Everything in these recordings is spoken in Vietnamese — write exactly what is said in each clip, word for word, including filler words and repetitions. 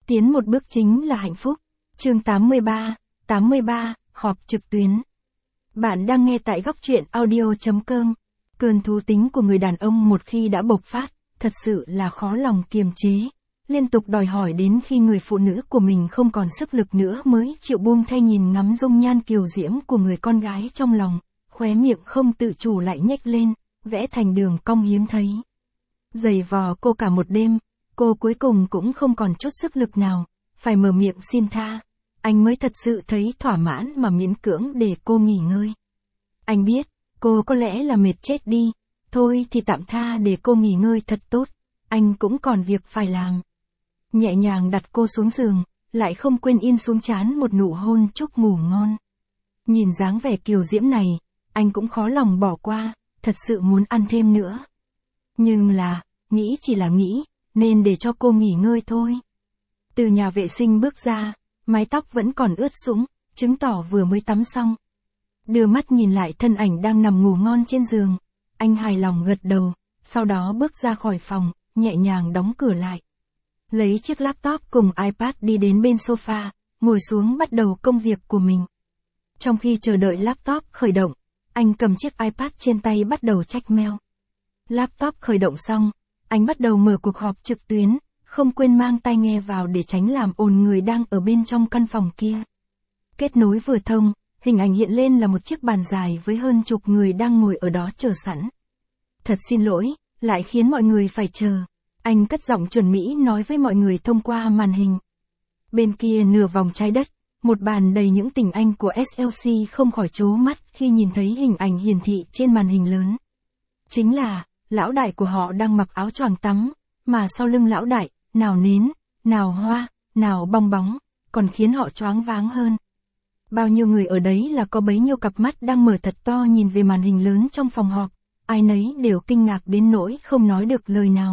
Tiến một bước chính là hạnh phúc. Chương tám mươi ba, tám mươi ba, họp trực tuyến. Bạn đang nghe tại góc truyện audio chấm com. Cơn thú tính của người đàn ông một khi đã bộc phát, thật sự là khó lòng kiềm chế. Liên tục đòi hỏi đến khi người phụ nữ của mình không còn sức lực nữa mới chịu buông thay nhìn ngắm dung nhan kiều diễm của người con gái trong lòng, khóe miệng không tự chủ lại nhếch lên, vẽ thành đường cong hiếm thấy. Giày vò cô cả một đêm, cô cuối cùng cũng không còn chút sức lực nào, phải mở miệng xin tha. Anh mới thật sự thấy thỏa mãn mà miễn cưỡng để cô nghỉ ngơi. Anh biết, cô có lẽ là mệt chết đi, thôi thì tạm tha để cô nghỉ ngơi thật tốt, anh cũng còn việc phải làm. Nhẹ nhàng đặt cô xuống giường, lại không quên in xuống trán một nụ hôn chúc ngủ ngon. Nhìn dáng vẻ kiều diễm này, anh cũng khó lòng bỏ qua, thật sự muốn ăn thêm nữa. Nhưng là, nghĩ chỉ là nghĩ, nên để cho cô nghỉ ngơi thôi. Từ nhà vệ sinh bước ra, mái tóc vẫn còn ướt sũng, chứng tỏ vừa mới tắm xong. Đưa mắt nhìn lại thân ảnh đang nằm ngủ ngon trên giường, anh hài lòng gật đầu, sau đó bước ra khỏi phòng, nhẹ nhàng đóng cửa lại. Lấy chiếc laptop cùng iPad đi đến bên sofa, ngồi xuống bắt đầu công việc của mình. Trong khi chờ đợi laptop khởi động, anh cầm chiếc iPad trên tay bắt đầu check mail. Laptop khởi động xong, anh bắt đầu mở cuộc họp trực tuyến, không quên mang tai nghe vào để tránh làm ồn người đang ở bên trong căn phòng kia. Kết nối vừa thông, hình ảnh hiện lên là một chiếc bàn dài với hơn chục người đang ngồi ở đó chờ sẵn. Thật xin lỗi, lại khiến mọi người phải chờ. Anh cất giọng chuẩn mỹ nói với mọi người thông qua màn hình. Bên kia nửa vòng trái đất, một bàn đầy những tình anh của ét lờ xê không khỏi trố mắt khi nhìn thấy hình ảnh hiển thị trên màn hình lớn. Chính là, lão đại của họ đang mặc áo choàng tắm, mà sau lưng lão đại, nào nến, nào hoa, nào bong bóng, còn khiến họ choáng váng hơn. Bao nhiêu người ở đấy là có bấy nhiêu cặp mắt đang mở thật to nhìn về màn hình lớn trong phòng họp, ai nấy đều kinh ngạc đến nỗi không nói được lời nào.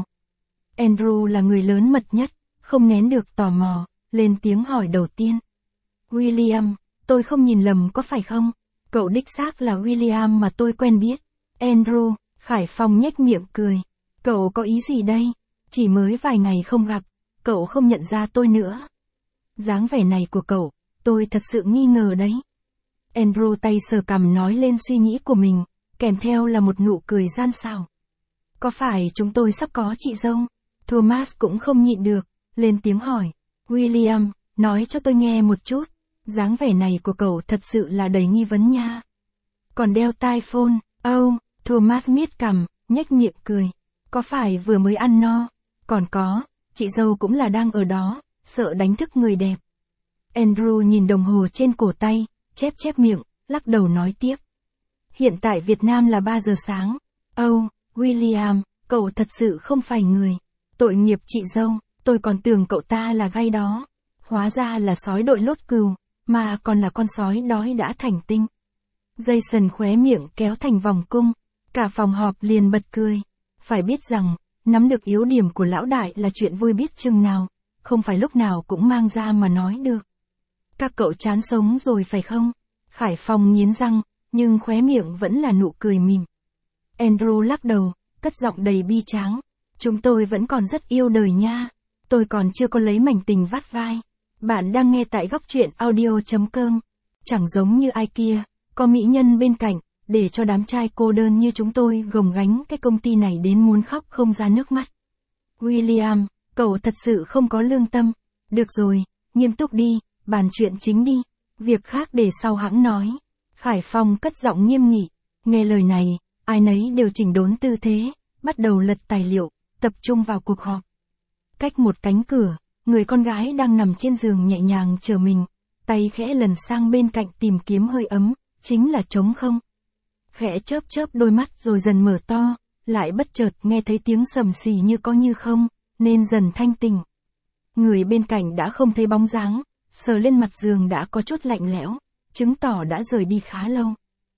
Andrew là người lớn mật nhất, không nén được tò mò, lên tiếng hỏi đầu tiên. William, tôi không nhìn lầm có phải không? Cậu đích xác là William mà tôi quen biết. Andrew, Khải Phong nhếch miệng cười. Cậu có ý gì đây? Chỉ mới vài ngày không gặp, cậu không nhận ra tôi nữa. Dáng vẻ này của cậu, tôi thật sự nghi ngờ đấy. Andrew tay sờ cằm nói lên suy nghĩ của mình, kèm theo là một nụ cười gian xảo. Có phải chúng tôi sắp có chị dâu? Thomas cũng không nhịn được, lên tiếng hỏi. William, nói cho tôi nghe một chút, dáng vẻ này của cậu thật sự là đầy nghi vấn nha. Còn đeo tai phone, oh, Thomas miết cằm, nhếch miệng cười. Có phải vừa mới ăn no? Còn có, chị dâu cũng là đang ở đó, sợ đánh thức người đẹp. Andrew nhìn đồng hồ trên cổ tay, chép chép miệng, lắc đầu nói tiếp. Hiện tại Việt Nam là ba giờ sáng. Oh, William, cậu thật sự không phải người. Tội nghiệp chị dâu, tôi còn tưởng cậu ta là gai đó. Hóa ra là sói đội lốt cừu, mà còn là con sói đói đã thành tinh. Jason khóe miệng kéo thành vòng cung, cả phòng họp liền bật cười. Phải biết rằng, nắm được yếu điểm của lão đại là chuyện vui biết chừng nào, không phải lúc nào cũng mang ra mà nói được. Các cậu chán sống rồi phải không? Khải Phong nghiến răng, nhưng khóe miệng vẫn là nụ cười mỉm. Andrew lắc đầu, cất giọng đầy bi tráng. Chúng tôi vẫn còn rất yêu đời nha. Tôi còn chưa có lấy mảnh tình vắt vai. Bạn đang nghe tại góc truyện audio chấm com. Chẳng giống như ai kia, có mỹ nhân bên cạnh, để cho đám trai cô đơn như chúng tôi gồng gánh cái công ty này đến muốn khóc không ra nước mắt. William, cậu thật sự không có lương tâm. Được rồi, nghiêm túc đi, bàn chuyện chính đi. Việc khác để sau hãng nói. Khải Phong cất giọng nghiêm nghị. Nghe lời này, ai nấy đều chỉnh đốn tư thế, bắt đầu lật tài liệu, tập trung vào cuộc họp. Cách một cánh cửa, người con gái đang nằm trên giường nhẹ nhàng chờ mình, tay khẽ lần sang bên cạnh tìm kiếm hơi ấm, chính là trống không. Khẽ chớp chớp đôi mắt rồi dần mở to, lại bất chợt nghe thấy tiếng sầm xì như có như không, nên dần thanh tỉnh. Người bên cạnh đã không thấy bóng dáng, sờ lên mặt giường đã có chút lạnh lẽo, chứng tỏ đã rời đi khá lâu.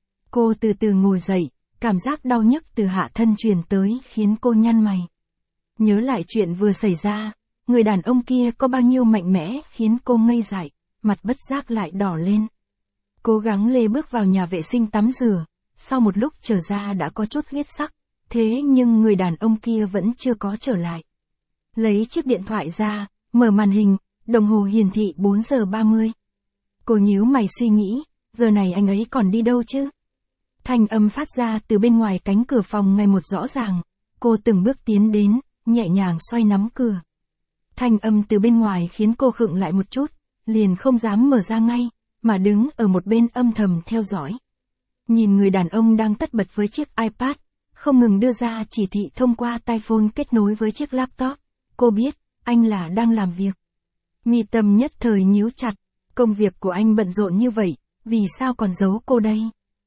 Cô từ từ ngồi dậy, cảm giác đau nhức từ hạ thân truyền tới khiến cô nhăn mày. Nhớ lại chuyện vừa xảy ra, người đàn ông kia có bao nhiêu mạnh mẽ khiến cô ngây dại, mặt bất giác lại đỏ lên. Cố gắng lê bước vào nhà vệ sinh tắm rửa, sau một lúc trở ra đã có chút huyết sắc, thế nhưng người đàn ông kia vẫn chưa có trở lại. Lấy chiếc điện thoại ra, mở màn hình, Đồng hồ hiển thị bốn giờ ba mươi. Cô nhíu mày suy nghĩ, giờ này anh ấy còn đi đâu chứ? Thanh âm phát ra từ bên ngoài cánh cửa phòng ngày một rõ ràng. Cô từng bước tiến đến, nhẹ nhàng xoay nắm cửa. Thanh âm từ bên ngoài khiến cô khựng lại một chút, liền không dám mở ra ngay, mà đứng ở một bên âm thầm theo dõi. Nhìn người đàn ông đang tất bật với chiếc iPad, không ngừng đưa ra chỉ thị thông qua tai phone kết nối với chiếc laptop. Cô biết, anh là đang làm việc. Mi tâm nhất thời nhíu chặt, công việc của anh bận rộn như vậy, vì sao còn giấu cô đây?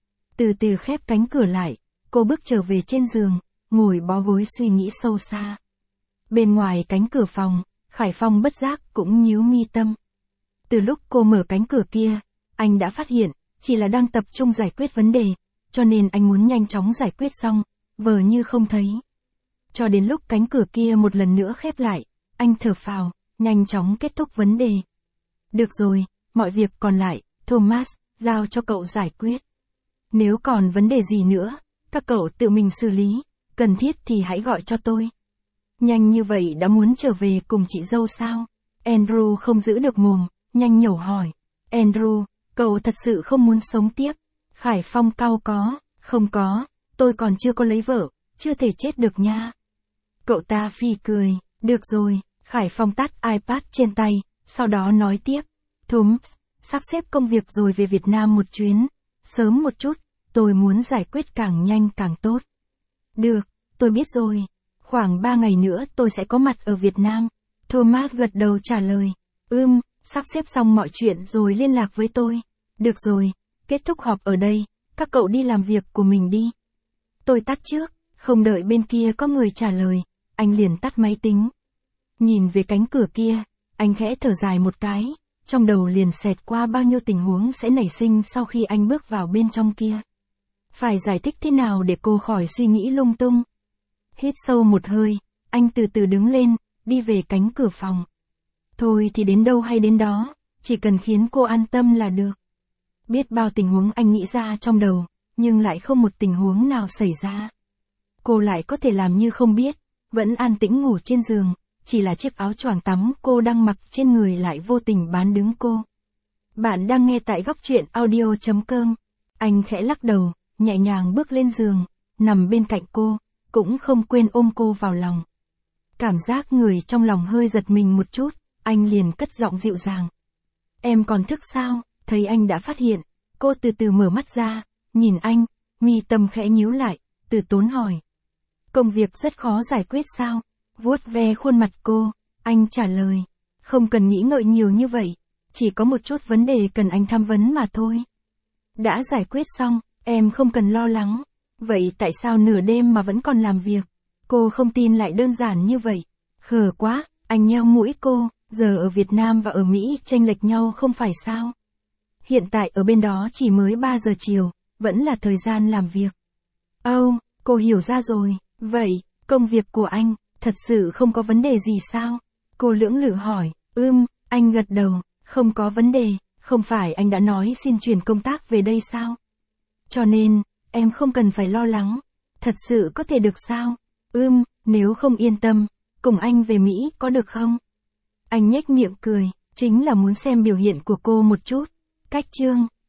Từ từ khép cánh cửa lại, cô bước trở về trên giường, ngồi bó gối suy nghĩ sâu xa. Bên ngoài cánh cửa phòng, Khải Phong bất giác cũng nhíu mi tâm. Từ lúc cô mở cánh cửa kia, anh đã phát hiện, chỉ là đang tập trung giải quyết vấn đề, cho nên anh muốn nhanh chóng giải quyết xong, vờ như không thấy. Cho đến lúc cánh cửa kia một lần nữa khép lại, anh thở phào, nhanh chóng kết thúc vấn đề. Được rồi, mọi việc còn lại, Thomas, giao cho cậu giải quyết. Nếu còn vấn đề gì nữa, các cậu tự mình xử lý, cần thiết thì hãy gọi cho tôi. Nhanh như vậy đã muốn trở về cùng chị dâu sao? Andrew không giữ được mồm, nhanh nhẩu hỏi. Andrew, cậu thật sự không muốn sống tiếp? Khải Phong cau có, không có, tôi còn chưa có lấy vợ, chưa thể chết được nha. Cậu ta phì cười, được rồi, Khải Phong tắt iPad trên tay, sau đó nói tiếp. Thomas, sắp xếp công việc rồi về Việt Nam một chuyến, sớm một chút, tôi muốn giải quyết càng nhanh càng tốt. Được, tôi biết rồi. Khoảng ba ngày nữa tôi sẽ có mặt ở Việt Nam. Thomas gật đầu trả lời. Ừm, sắp xếp xong mọi chuyện rồi liên lạc với tôi. Được rồi, kết thúc họp ở đây, các cậu đi làm việc của mình đi. Tôi tắt trước, không đợi bên kia có người trả lời, anh liền tắt máy tính. Nhìn về cánh cửa kia, anh khẽ thở dài một cái, trong đầu liền xẹt qua bao nhiêu tình huống sẽ nảy sinh sau khi anh bước vào bên trong kia. Phải giải thích thế nào để cô khỏi suy nghĩ lung tung. Hít sâu một hơi, anh từ từ đứng lên, đi về cánh cửa phòng. Thôi thì đến đâu hay đến đó, chỉ cần khiến cô an tâm là được. Biết bao tình huống anh nghĩ ra trong đầu, nhưng lại không một tình huống nào xảy ra. Cô lại có thể làm như không biết, vẫn an tĩnh ngủ trên giường, chỉ là chiếc áo choàng tắm cô đang mặc trên người lại vô tình bán đứng cô. Bạn đang nghe tại góc truyện audio chấm com. Anh khẽ lắc đầu, nhẹ nhàng bước lên giường, nằm bên cạnh cô, cũng không quên ôm cô vào lòng. Cảm giác người trong lòng hơi giật mình một chút, anh liền cất giọng dịu dàng. Em còn thức sao? Thấy anh đã phát hiện, cô từ từ mở mắt ra, nhìn anh, mi tâm khẽ nhíu lại, từ tốn hỏi. Công việc rất khó giải quyết sao? Vuốt ve khuôn mặt cô, anh trả lời. Không cần nghĩ ngợi nhiều như vậy, chỉ có một chút vấn đề cần anh tham vấn mà thôi. Đã giải quyết xong, em không cần lo lắng. Vậy tại sao nửa đêm mà vẫn còn làm việc? Cô không tin lại đơn giản như vậy. Khờ quá, anh nheo mũi cô, giờ ở Việt Nam và ở Mỹ chênh lệch nhau không phải sao? Hiện tại ở bên đó chỉ mới ba giờ chiều, vẫn là thời gian làm việc. Âu, oh, cô hiểu ra rồi, vậy, công việc của anh, thật sự không có vấn đề gì sao? Cô lưỡng lự hỏi, ưm, anh gật đầu, không có vấn đề, không phải anh đã nói xin chuyển công tác về đây sao? Cho nên, em không cần phải lo lắng, thật sự có thể được sao? Ưm, nếu không yên tâm, cùng anh về Mỹ có được không? Anh nhếch miệng cười, chính là muốn xem biểu hiện của cô một chút. Cách chương